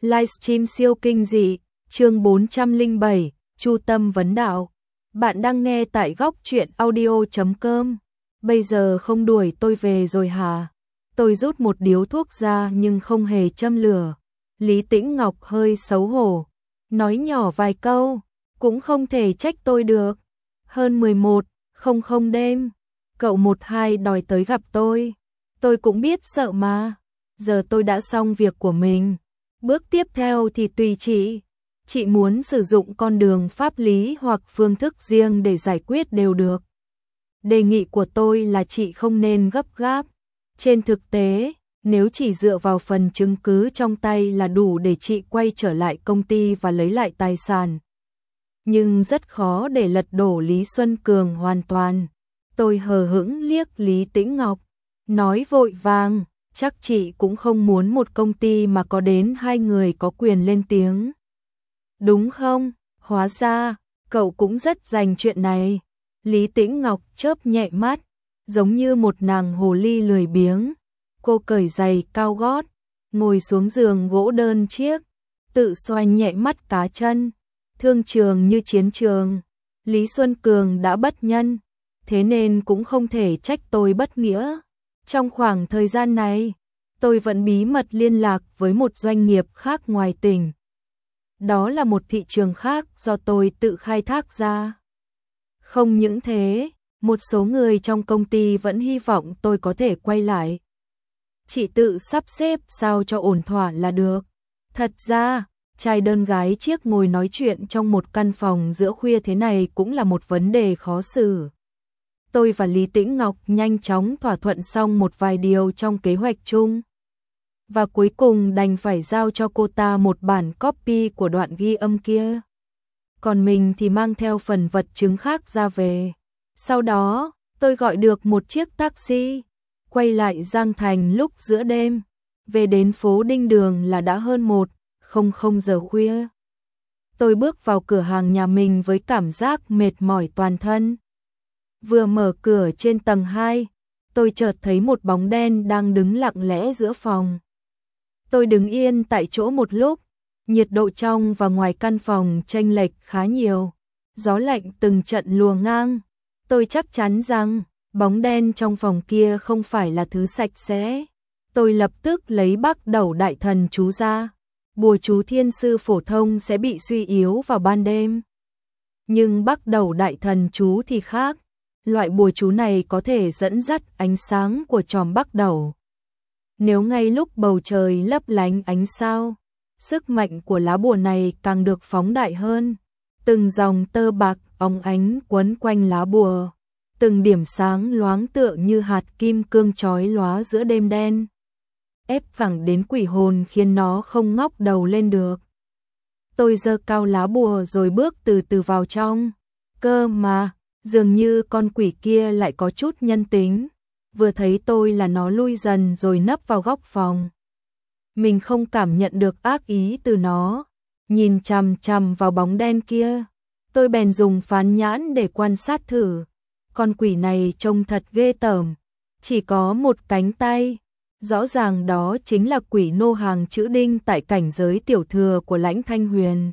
Livestream siêu kinh dị, chương 407, Chu Tâm vấn đạo. Bạn đang nghe tại góc truyện audio.com. Bây giờ không đuổi tôi về rồi hả? Tôi rút một điếu thuốc ra nhưng không hề châm lửa. Lý Tĩnh Ngọc hơi xấu hổ, nói nhỏ vài câu, cũng không thể trách tôi được. Hơn 11:00 đêm, cậu 12 đòi tới gặp tôi cũng biết sợ mà. Giờ tôi đã xong việc của mình. Bước tiếp theo thì tùy chị. Chị muốn sử dụng con đường pháp lý hoặc phương thức riêng để giải quyết đều được. Đề nghị của tôi là chị không nên gấp gáp. Trên thực tế, nếu chỉ dựa vào phần chứng cứ trong tay là đủ để chị quay trở lại công ty và lấy lại tài sản. Nhưng rất khó để lật đổ Lý Xuân Cường hoàn toàn. Tôi hờ hững liếc Lý Tĩnh Ngọc, nói vội vàng. Chắc chị cũng không muốn một công ty mà có đến 2 người có quyền lên tiếng. Đúng không? Hóa ra, cậu cũng rất dành chuyện này. Lý Tĩnh Ngọc chớp nhẹ mắt, giống như một nàng hồ ly lười biếng. Cô cởi giày cao gót, ngồi xuống giường gỗ đơn chiếc, tự xoay nhẹ mắt cá chân. Thương trường như chiến trường, Lý Xuân Cường đã bất nhân, thế nên cũng không thể trách tôi bất nghĩa. Trong khoảng thời gian này, tôi vẫn bí mật liên lạc với một doanh nghiệp khác ngoài tỉnh. Đó là một thị trường khác do tôi tự khai thác ra. Không những thế, một số người trong công ty vẫn hy vọng tôi có thể quay lại. Chị tự sắp xếp sao cho ổn thỏa là được. Thật ra, trai đơn gái chiếc ngồi nói chuyện trong một căn phòng giữa khuya thế này cũng là một vấn đề khó xử. Tôi và Lý Tĩnh Ngọc nhanh chóng thỏa thuận xong một vài điều trong kế hoạch chung. Và cuối cùng đành phải giao cho cô ta một bản copy của đoạn ghi âm kia. Còn mình thì mang theo phần vật chứng khác ra về. Sau đó, tôi gọi được một chiếc taxi, quay lại Giang Thành lúc giữa đêm. Về đến phố Đinh Đường là đã hơn 1:00 giờ khuya. Tôi bước vào cửa hàng nhà mình với cảm giác mệt mỏi toàn thân. Vừa mở cửa trên tầng 2, tôi chợt thấy một bóng đen đang đứng lặng lẽ giữa phòng. Tôi đứng yên tại chỗ một lúc, nhiệt độ trong và ngoài căn phòng chênh lệch khá nhiều. Gió lạnh từng trận lùa ngang. Tôi chắc chắn rằng bóng đen trong phòng kia không phải là thứ sạch sẽ. Tôi lập tức lấy Bắc Đẩu Đại Thần chú ra. Bùa chú thiên sư phổ thông sẽ bị suy yếu vào ban đêm. Nhưng Bắc Đẩu Đại Thần chú thì khác. Loại bùa chú này có thể dẫn dắt ánh sáng của chòm Bắc Đẩu. Nếu ngay lúc bầu trời lấp lánh ánh sao, sức mạnh của lá bùa này càng được phóng đại hơn. Từng dòng tơ bạc óng ánh quấn quanh lá bùa, từng điểm sáng loáng tựa như hạt kim cương chói lóa giữa đêm đen, ép thẳng đến quỷ hồn khiến nó không ngóc đầu lên được. Tôi giơ cao lá bùa rồi bước từ từ vào trong. Cơ mà, dường như con quỷ kia lại có chút nhân tính. Vừa thấy tôi là nó lui dần rồi nấp vào góc phòng. Mình không cảm nhận được ác ý từ nó. Nhìn chằm chằm vào bóng đen kia, tôi bèn dùng phán nhãn để quan sát thử. Con quỷ này trông thật ghê tởm, chỉ có một cánh tay. Rõ ràng đó chính là quỷ nô hàng chữ đinh tại cảnh giới tiểu thừa của Lãnh Thanh Huyền.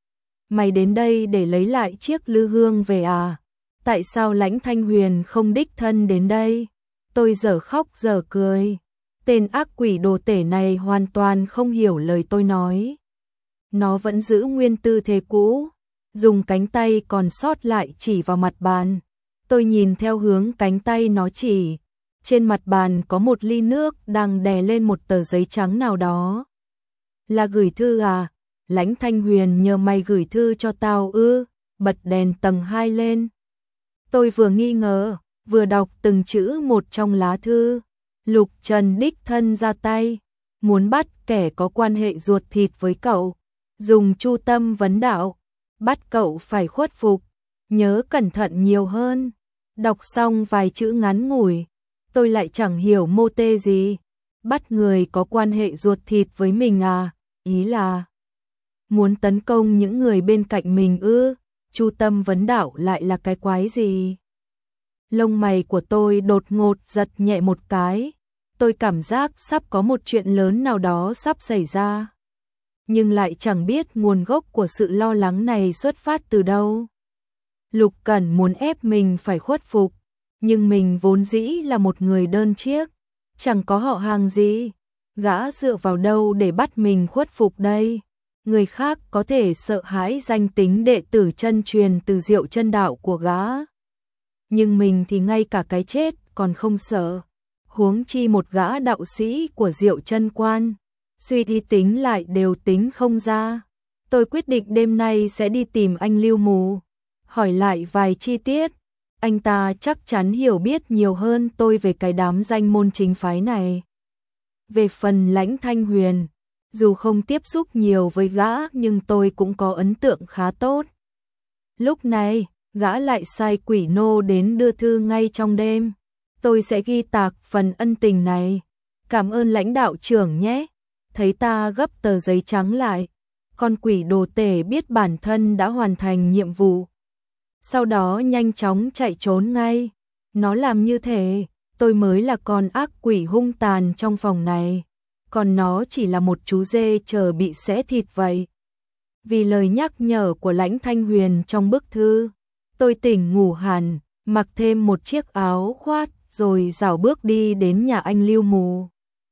Mày đến đây để lấy lại chiếc lư hương về à? Tại sao Lãnh Thanh Huyền không đích thân đến đây? Tôi dở khóc dở cười. Tên ác quỷ đồ tể này hoàn toàn không hiểu lời tôi nói. Nó vẫn giữ nguyên tư thế cũ, dùng cánh tay còn sót lại chỉ vào mặt bàn. Tôi nhìn theo hướng cánh tay nó chỉ. Trên mặt bàn có một ly nước đang đè lên một tờ giấy trắng nào đó. Là gửi thư à? Lãnh Thanh Huyền nhờ mày gửi thư cho tao ư? Bật đèn tầng 2 lên. Tôi vừa nghi ngờ, vừa đọc từng chữ một trong lá thư. Lục Trần đích thân ra tay, muốn bắt kẻ có quan hệ ruột thịt với cậu, dùng Chu Tâm vấn đạo, bắt cậu phải khuất phục, nhớ cẩn thận nhiều hơn. Đọc xong vài chữ ngắn ngủi, tôi lại chẳng hiểu mô tê gì. Bắt người có quan hệ ruột thịt với mình à? Ý là muốn tấn công những người bên cạnh mình ư? Chu Tâm vấn đạo lại là cái quái gì? Lông mày của tôi đột ngột giật nhẹ một cái. Tôi cảm giác sắp có một chuyện lớn nào đó sắp xảy ra. nhưng lại chẳng biết nguồn gốc của sự lo lắng này xuất phát từ đâu. Lục Cẩn muốn ép mình phải khuất phục, nhưng mình vốn dĩ là một người đơn chiếc, chẳng có họ hàng gì, gã dựa vào đâu để bắt mình khuất phục đây? Người khác có thể sợ hãi danh tính đệ tử chân truyền từ Diệu Chân Đạo của gã, nhưng mình thì ngay cả cái chết còn không sợ, huống chi một gã đạo sĩ của Diệu Chân Quan, suy đi tính lại đều tính không ra. Tôi quyết định đêm nay sẽ đi tìm anh Lưu Mù, hỏi lại vài chi tiết, anh ta chắc chắn hiểu biết nhiều hơn tôi về cái đám danh môn chính phái này. Về phần Lãnh Thanh Huyền, dù không tiếp xúc nhiều với gã nhưng tôi cũng có ấn tượng khá tốt. Lúc này, gã lại sai quỷ nô đến đưa thư ngay trong đêm. Tôi sẽ ghi tạc phần ân tình này. Cảm ơn lãnh đạo trưởng nhé. Thấy ta gấp tờ giấy trắng lại, con quỷ đồ tể biết bản thân đã hoàn thành nhiệm vụ. Sau đó nhanh chóng chạy trốn ngay. Nó làm như thế, tôi mới là con ác quỷ hung tàn trong phòng này, còn nó chỉ là một chú dê chờ bị xé thịt vậy. Vì lời nhắc nhở của Lãnh Thanh Huyền trong bức thư, tôi tỉnh ngủ hẳn, mặc thêm một chiếc áo khoác rồi rảo bước đi đến nhà anh Lưu Mù.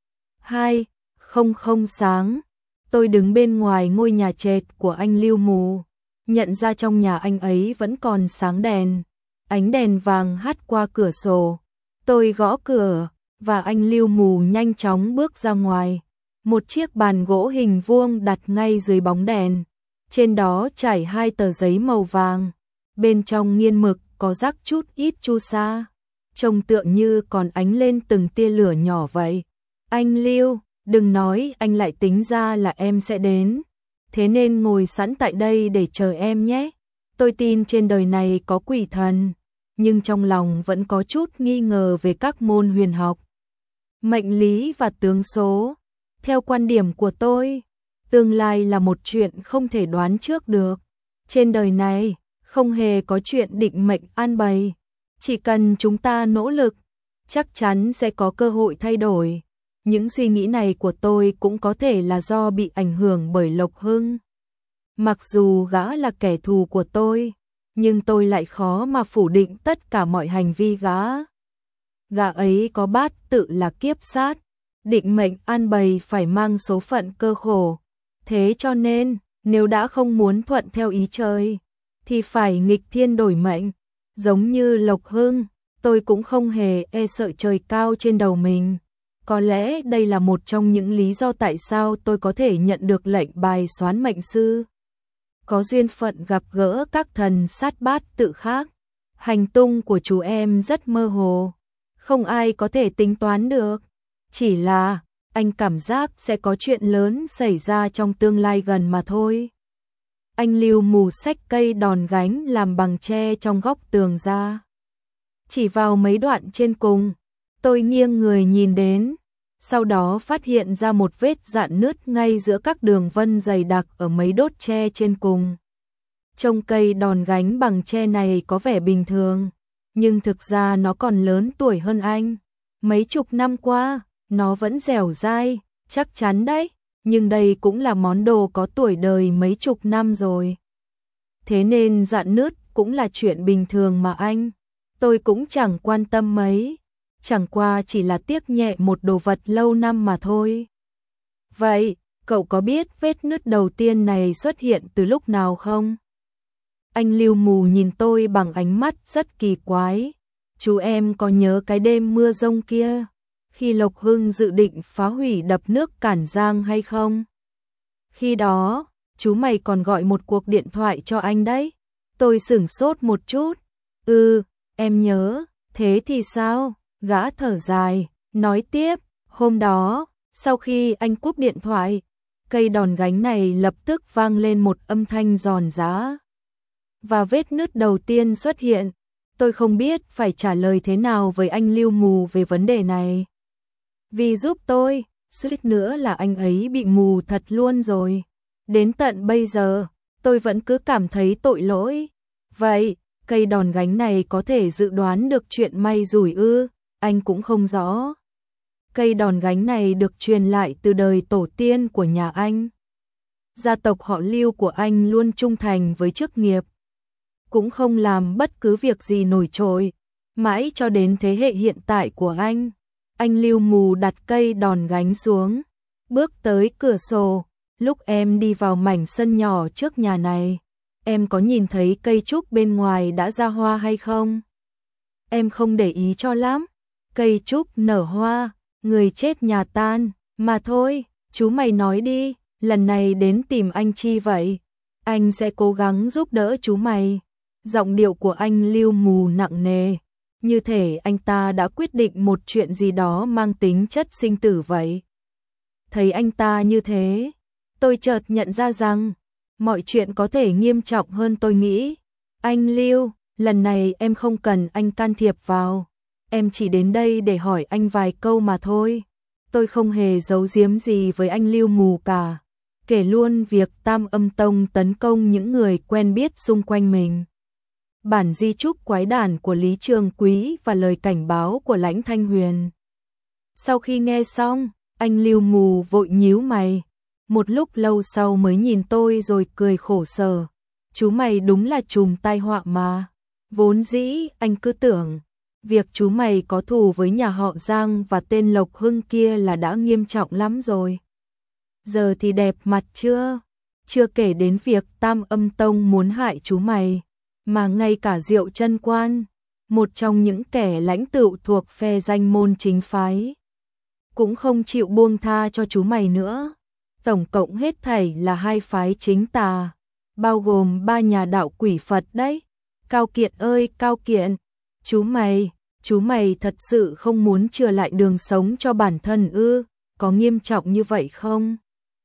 2:00 sáng, tôi đứng bên ngoài ngôi nhà trệt của anh Lưu Mù, nhận ra trong nhà anh ấy vẫn còn sáng đèn, ánh đèn vàng hắt qua cửa sổ. Tôi gõ cửa, và anh Lưu Mù nhanh chóng bước ra ngoài. Một chiếc bàn gỗ hình vuông đặt ngay dưới bóng đèn, trên đó trải 2 tờ giấy màu vàng, bên trong nghiên mực có rắc chút ít chu sa, trông tựa như còn ánh lên từng tia lửa nhỏ vậy. Anh Lưu, đừng nói anh lại tính ra là em sẽ đến, thế nên ngồi sẵn tại đây để chờ em nhé. Tôi tin trên đời này có quỷ thần, nhưng trong lòng vẫn có chút nghi ngờ về các môn huyền học, mệnh lý và tướng số. Theo quan điểm của tôi, tương lai là một chuyện không thể đoán trước được. Trên đời này, không hề có chuyện định mệnh an bày. Chỉ cần chúng ta nỗ lực, chắc chắn sẽ có cơ hội thay đổi. Những suy nghĩ này của tôi cũng có thể là do bị ảnh hưởng bởi Lộc Hưng. Mặc dù gã là kẻ thù của tôi, nhưng tôi lại khó mà phủ định tất cả mọi hành vi gã. Gã ấy có bát tự là kiếp sát, định mệnh an bày phải mang số phận cơ khổ. Thế cho nên, nếu đã không muốn thuận theo ý trời, thì phải nghịch thiên đổi mệnh. Giống như Lộc Hưng, tôi cũng không hề e sợ trời cao trên đầu mình. Có lẽ đây là một trong những lý do tại sao tôi có thể nhận được lệnh bài xoán mệnh sư. Có duyên phận gặp gỡ các thần sát bát tự khác. Hành tung của chú em rất mơ hồ, không ai có thể tính toán được. Chỉ là, anh cảm giác sẽ có chuyện lớn xảy ra trong tương lai gần mà thôi. Anh Lưu Mù xách cây đòn gánh làm bằng tre trong góc tường ra. Chỉ vào mấy đoạn trên cùng, tôi nghiêng người nhìn đến, sau đó phát hiện ra một vết rạn nứt ngay giữa các đường vân dày đặc ở mấy đốt tre trên cùng. Trông cây đòn gánh bằng tre này có vẻ bình thường, nhưng thực ra nó còn lớn tuổi hơn anh. Mấy chục năm qua, nó vẫn dẻo dai, chắc chắn đấy, nhưng đây cũng là món đồ có tuổi đời mấy chục năm rồi. Thế nên rạn nứt cũng là chuyện bình thường mà anh. Tôi cũng chẳng quan tâm mấy, chẳng qua chỉ là tiếc nhẹ một đồ vật lâu năm mà thôi. Vậy, cậu có biết vết nứt đầu tiên này xuất hiện từ lúc nào không? Anh Lưu Mù nhìn tôi bằng ánh mắt rất kỳ quái. Chú em có nhớ cái đêm mưa rông kia, khi Lộc Hưng dự định phá hủy đập nước Cản Giang hay không? Khi đó, chú mày còn gọi một cuộc điện thoại cho anh đấy. Tôi sửng sốt một chút. Em nhớ, thế thì sao? Gã thở dài, nói tiếp, hôm đó, sau khi anh cúp điện thoại, cây đòn gánh này lập tức vang lên một âm thanh giòn giã. Và vết nứt đầu tiên xuất hiện. Tôi không biết phải trả lời thế nào với anh Lưu Mù về vấn đề này. Vì giúp tôi, suýt nữa là anh ấy bị mù thật luôn rồi. Đến tận bây giờ, tôi vẫn cứ cảm thấy tội lỗi. Vậy, cây đòn gánh này có thể dự đoán được chuyện may rủi ư? Anh cũng không rõ. Cây đòn gánh này được truyền lại từ đời tổ tiên của nhà anh. gia tộc họ Lưu của anh luôn trung thành với chức nghiệp, cũng không làm bất cứ việc gì nổi trội, mãi cho đến thế hệ hiện tại của anh. Anh Lưu Mù đặt cây đòn gánh xuống, bước tới cửa sổ. Lúc em đi vào mảnh sân nhỏ trước nhà này, em có nhìn thấy cây trúc bên ngoài đã ra hoa hay không? Em không để ý cho lắm. Cây trúc nở hoa, người chết nhà tan, mà thôi, chú mày nói đi, lần này đến tìm anh chi vậy? Anh sẽ cố gắng giúp đỡ chú mày. Giọng điệu của anh Lưu Mù nặng nề, như thể anh ta đã quyết định một chuyện gì đó mang tính chất sinh tử vậy. Thấy anh ta như thế, tôi chợt nhận ra rằng mọi chuyện có thể nghiêm trọng hơn tôi nghĩ. Anh Lưu, lần này em không cần anh can thiệp vào. Em chỉ đến đây để hỏi anh vài câu mà thôi. Tôi không hề giấu giếm gì với anh Lưu Mù cả. Kể luôn việc Tam Âm Tông tấn công những người quen biết xung quanh mình. Bản di chúc quái đản của Lý Trường Quý và lời cảnh báo của Lãnh Thanh Huyền. Sau khi nghe xong, anh Lưu Mù vội nhíu mày. Một lúc lâu sau mới nhìn tôi rồi cười khổ sở. Chú mày đúng là trùm tai họa mà. Vốn dĩ anh cứ tưởng việc chú mày có thù với nhà họ Giang và tên Lộc Hưng kia là đã nghiêm trọng lắm rồi. Giờ thì đẹp mặt chưa? Chưa kể đến việc Tam Âm Tông muốn hại chú mày, mà ngay cả Diệu Chân Quan, một trong những kẻ lãnh tựu thuộc phe Danh Môn chính phái, cũng không chịu buông tha cho chú mày nữa. Tổng cộng hết thảy là 2 phái chính tà, bao gồm 3 nhà đạo quỷ Phật đấy. Cao Kiệt ơi Cao Kiệt, chú mày thật sự không muốn chừa lại đường sống cho bản thân ư? Có nghiêm trọng như vậy không?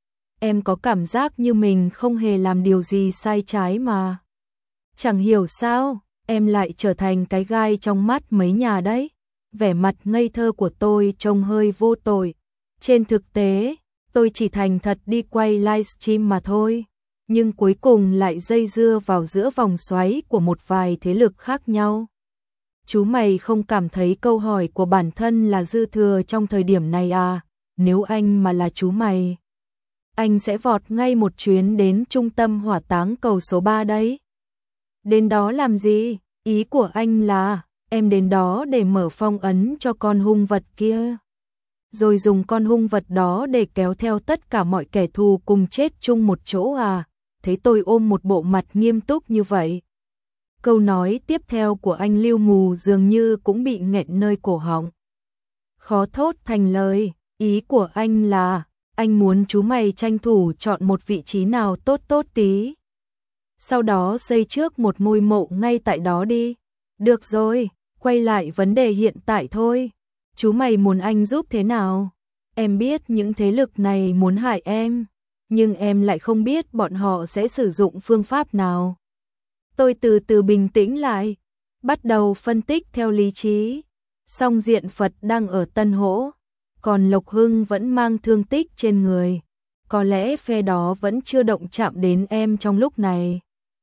Em có cảm giác như mình không hề làm điều gì sai trái mà. Chẳng hiểu sao, em lại trở thành cái gai trong mắt mấy nhà đấy. Vẻ mặt ngây thơ của tôi trông hơi vô tội. Trên thực tế, tôi chỉ thành thật đi quay livestream mà thôi. Nhưng cuối cùng lại dây dưa vào giữa vòng xoáy của một vài thế lực khác nhau. Chú mày không cảm thấy câu hỏi của bản thân là dư thừa trong thời điểm này à? Nếu anh mà là chú mày, anh sẽ vọt ngay một chuyến đến trung tâm hỏa táng cầu số 3 đấy. Đến đó làm gì? Ý của anh là em đến đó để mở phong ấn cho con hung vật kia, rồi dùng con hung vật đó để kéo theo tất cả mọi kẻ thù cùng chết chung một chỗ à? Thấy tôi ôm một bộ mặt nghiêm túc như vậy. Câu nói tiếp theo của anh Lưu Mù dường như cũng bị nghẹn nơi cổ họng. Khó thốt thành lời, ý của anh là anh muốn chú mày tranh thủ chọn một vị trí nào tốt tốt tí, sau đó xây trước một ngôi mộ ngay tại đó đi. Được rồi, quay lại vấn đề hiện tại thôi. Chú mày muốn anh giúp thế nào? Em biết những thế lực này muốn hại em, nhưng em lại không biết bọn họ sẽ sử dụng phương pháp nào. Tôi từ từ bình tĩnh lại, bắt đầu phân tích theo lý trí. Song Diện Phật đang ở Tân Hỗ, còn Lộc Hưng vẫn mang thương tích trên người. Có lẽ phe đó vẫn chưa động chạm đến em trong lúc này.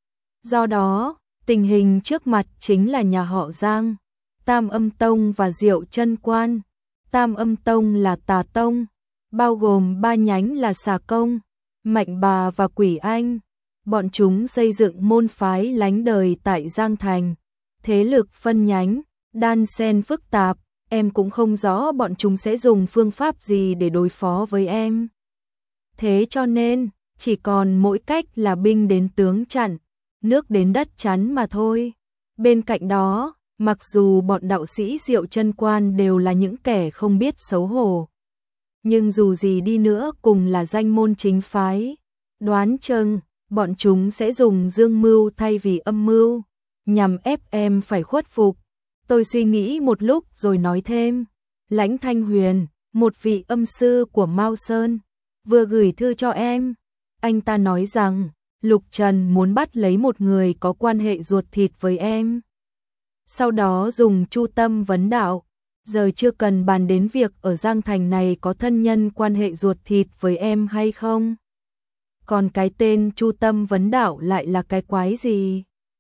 Do đó, tình hình trước mặt chính là nhà họ Giang, Tam Âm Tông và Diệu Chân Quan. Tam Âm Tông là tà tông, bao gồm 3 nhánh là Xà Công, Mạnh Bà và Quỷ Anh. Bọn chúng xây dựng môn phái lánh đời tại Giang Thành. Thế lực phân nhánh, đan xen phức tạp, em cũng không rõ bọn chúng sẽ dùng phương pháp gì để đối phó với em. Thế cho nên, chỉ còn mỗi cách là binh đến tướng chặn, nước đến đất chắn mà thôi. Bên cạnh đó, mặc dù bọn đạo sĩ Diệu Chân Quan đều là những kẻ không biết xấu hổ, nhưng dù gì đi nữa cùng là danh môn chính phái, đoán chừng bọn chúng sẽ dùng dương mưu thay vì âm mưu, nhằm ép em phải khuất phục. Tôi suy nghĩ một lúc rồi nói thêm, Lãnh Thanh Huyền, một vị âm sư của Mao Sơn, vừa gửi thư cho em. Anh ta nói rằng Lục Trần muốn bắt lấy một người có quan hệ ruột thịt với em, sau đó dùng Chu Tâm vấn đạo. Giờ chưa cần bàn đến việc ở Giang Thành này có thân nhân quan hệ ruột thịt với em hay không. Còn cái tên Chu Tâm vấn đạo lại là cái quái gì?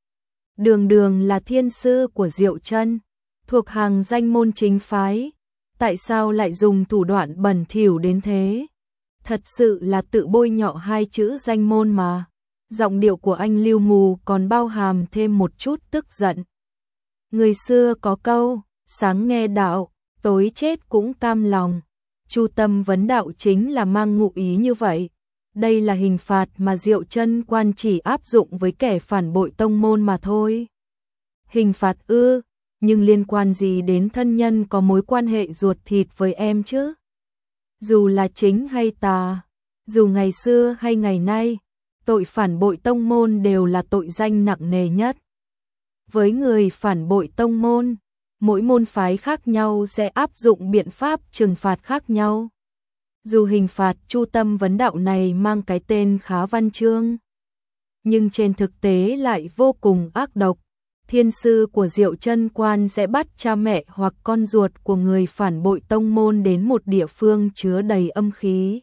Đường đường là thiên sư của Diệu Chân, thuộc hàng danh môn chính phái, tại sao lại dùng thủ đoạn bẩn thỉu đến thế? Thật sự là tự bôi nhọ hai chữ danh môn mà. Giọng điệu của anh Lưu Mù còn bao hàm thêm một chút tức giận. Người xưa có câu, sáng nghe đạo, tối chết cũng cam lòng. Chu tâm vấn đạo chính là mang ngụ ý như vậy. Đây là hình phạt mà Diệu Chân Quan chỉ áp dụng với kẻ phản bội tông môn mà thôi. Hình phạt ư, nhưng liên quan gì đến thân nhân có mối quan hệ ruột thịt với em chứ? Dù là chính hay tà, dù ngày xưa hay ngày nay, tội phản bội tông môn đều là tội danh nặng nề nhất. Với người phản bội tông môn, mỗi môn phái khác nhau sẽ áp dụng biện pháp trừng phạt khác nhau. Dù hình phạt chu tâm vấn đạo này mang cái tên khá văn chương, nhưng trên thực tế lại vô cùng ác độc. Thiên sư của Diệu Chân Quan sẽ bắt cha mẹ hoặc con ruột của người phản bội tông môn đến một địa phương chứa đầy âm khí,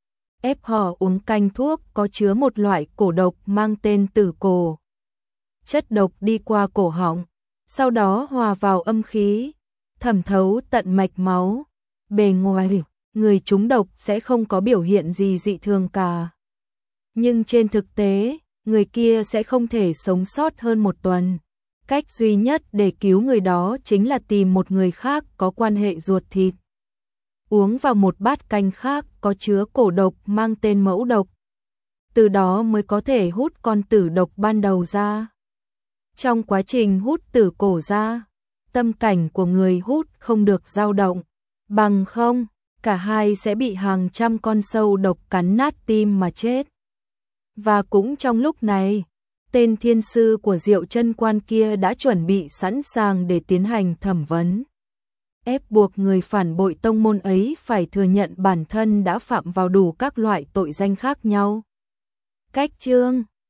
ép họ uống canh thuốc có chứa một loại cổ độc mang tên tử cổ. Chất độc đi qua cổ họng, sau đó hòa vào âm khí, thẩm thấu tận mạch máu. Bề ngoài, người trúng độc sẽ không có biểu hiện gì dị thường cả. Nhưng trên thực tế, người kia sẽ không thể sống sót hơn một tuần. Cách duy nhất để cứu người đó chính là tìm một người khác có quan hệ ruột thịt, uống vào một bát canh khác có chứa cổ độc mang tên mẫu độc. Từ đó mới có thể hút con tử độc ban đầu ra. Trong quá trình hút tử cổ ra, tâm cảnh của người hút không được dao động, bằng không, cả hai sẽ bị hàng trăm con sâu độc cắn nát tim mà chết. Và cũng trong lúc này, tên thiên sư của Diệu Chân Quan kia đã chuẩn bị sẵn sàng để tiến hành thẩm vấn, ép buộc người phản bội tông môn ấy phải thừa nhận bản thân đã phạm vào đủ các loại tội danh khác nhau. Cách chương